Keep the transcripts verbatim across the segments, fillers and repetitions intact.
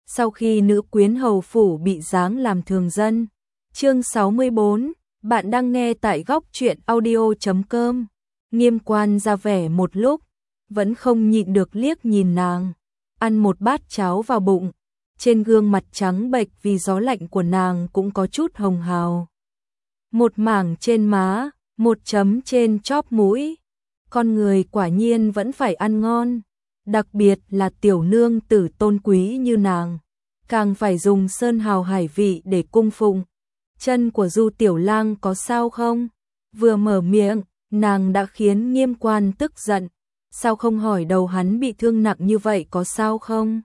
sau khi nữ quyến hầu phủ bị giáng làm thường dân. Chương sáu mươi bốn, bạn đang nghe tại góc truyện audio chấm com. Nghiêm Quan ra vẻ một lúc, vẫn không nhịn được liếc nhìn nàng, ăn một bát cháo vào bụng, trên gương mặt trắng bệch vì gió lạnh của nàng cũng có chút hồng hào. Một mảng trên má, một chấm trên chóp mũi, con người quả nhiên vẫn phải ăn ngon, đặc biệt là tiểu nương tử tôn quý như nàng, càng phải dùng sơn hào hải vị để cung phụng. Chân của Du tiểu lang có sao không? Vừa mở miệng, nàng đã khiến Nghiêm Quan tức giận, sao không hỏi đầu hắn bị thương nặng như vậy có sao không?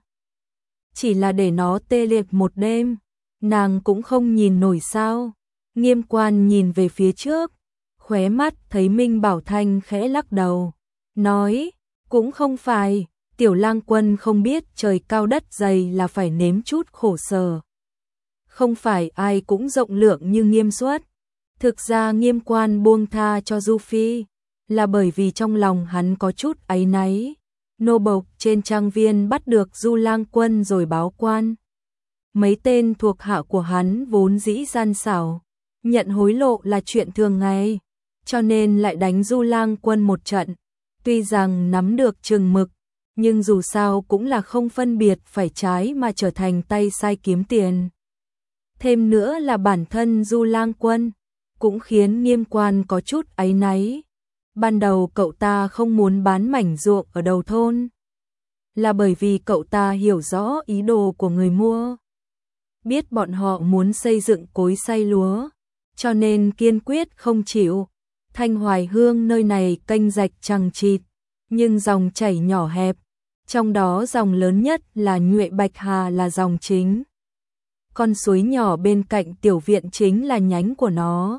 Chỉ là để nó tê liệt một đêm, nàng cũng không nhìn nổi sao? Nghiêm Quan nhìn về phía trước, khóe mắt thấy Minh Bảo Thanh khẽ lắc đầu, nói, cũng không phải, tiểu lang quân không biết trời cao đất dày là phải nếm chút khổ sở. Không phải ai cũng rộng lượng như Nghiêm Xuất. Thực ra Nghiêm Quan buông tha cho Du Phi, là bởi vì trong lòng hắn có chút áy náy. Nô bộc trên trang viên bắt được Du lang quân rồi báo quan. Mấy tên thuộc hạ của hắn vốn dĩ gian xảo, nhận hối lộ là chuyện thường ngày, cho nên lại đánh Du lang quân một trận. Tuy rằng nắm được chừng mực, nhưng dù sao cũng là không phân biệt phải trái mà trở thành tay sai kiếm tiền. Thêm nữa là bản thân Du lang quân cũng khiến Nghiêm Quan có chút áy náy. Ban đầu cậu ta không muốn bán mảnh ruộng ở đầu thôn, là bởi vì cậu ta hiểu rõ ý đồ của người mua. Biết bọn họ muốn xây dựng cối xay lúa, cho nên kiên quyết không chịu. Thanh Hoài Hương nơi này kênh rạch chằng chịt, nhưng dòng chảy nhỏ hẹp, trong đó dòng lớn nhất là Nhuệ Bạch Hà là dòng chính. Con suối nhỏ bên cạnh tiểu viện chính là nhánh của nó.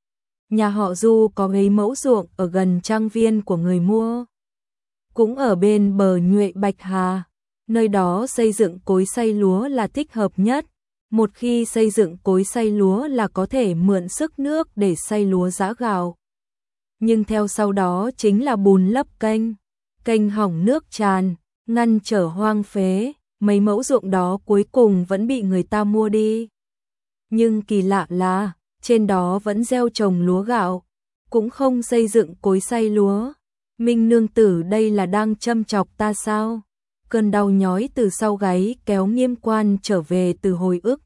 Nhà họ Du có mấy mẫu ruộng ở gần trang viên của người mua, cũng ở bên bờ Nhuệ Bạch Hà, nơi đó xây dựng cối xay lúa là thích hợp nhất. Một khi xây dựng cối xay lúa là có thể mượn sức nước để xay lúa giã gạo. Nhưng theo sau đó chính là bùn lấp kênh, kênh hỏng nước tràn, ngăn trở hoang phế, mấy mẫu ruộng đó cuối cùng vẫn bị người ta mua đi. Nhưng kỳ lạ là, trên đó vẫn gieo trồng lúa gạo, cũng không xây dựng cối xay lúa. Minh nương tử đây là đang châm chọc ta sao? Cơn đau nhói từ sau gáy kéo Nghiêm Quan trở về từ hồi ức.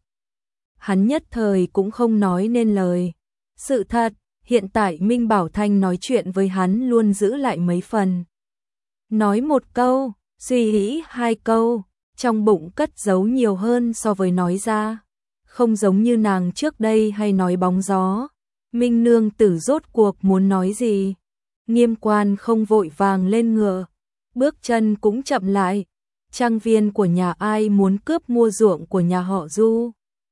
Hắn nhất thời cũng không nói nên lời. Sự thật, hiện tại Minh Bảo Thanh nói chuyện với hắn luôn giữ lại mấy phần. Nói một câu, suy nghĩ hai câu, trong bụng cất giấu nhiều hơn so với nói ra. Không giống như nàng trước đây hay nói bóng gió. Minh nương tử rốt cuộc muốn nói gì? Nghiêm Quan không vội vàng lên ngựa, bước chân cũng chậm lại. Trang viên của nhà ai muốn cướp mua ruộng của nhà họ Du?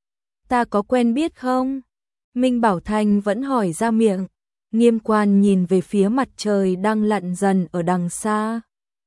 Ta có quen biết không? Minh Bảo Thanh vẫn hỏi ra miệng. Nghiêm Quan nhìn về phía mặt trời đang lặn dần ở đằng xa.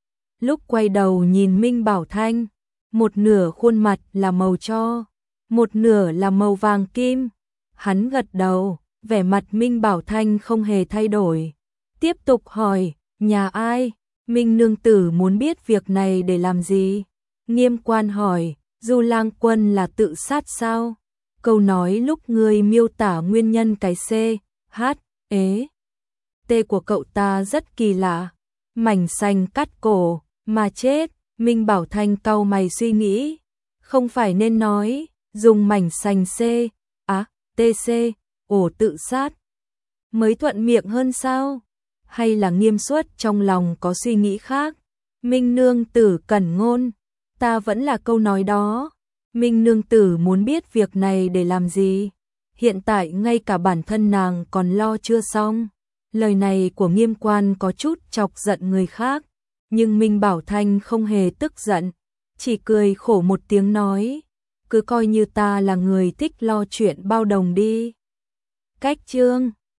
Lúc quay đầu nhìn Minh Bảo Thanh, một nửa khuôn mặt là màu tro, một nửa là màu vàng kim. Hắn gật đầu, vẻ mặt Minh Bảo Thanh không hề thay đổi. Tiếp tục hỏi, nhà ai? Minh nương tử muốn biết việc này để làm gì? Nghiêm Quan hỏi, Du lang quân là tự sát sao? Câu nói lúc ngươi miêu tả nguyên nhân cái C, H, ế, T của cậu ta rất kỳ lạ. Mảnh xanh cắt cổ, mà chết. Minh Bảo Thanh cau mày suy nghĩ. Không phải nên nói, dùng mảnh xanh C, á, T C, ổ tự sát. Mới thuận miệng hơn sao? Hay là Nghiêm Xuất trong lòng có suy nghĩ khác? Minh nương tử cẩn ngôn, ta vẫn là câu nói đó. Minh nương tử muốn biết việc này để làm gì? Hiện tại ngay cả bản thân nàng còn lo chưa xong. Lời này của Nghiêm Quan có chút chọc giận người khác, nhưng Minh Bảo Thanh không hề tức giận, chỉ cười khổ một tiếng nói, cứ coi như ta là người thích lo chuyện bao đồng đi. Cách chương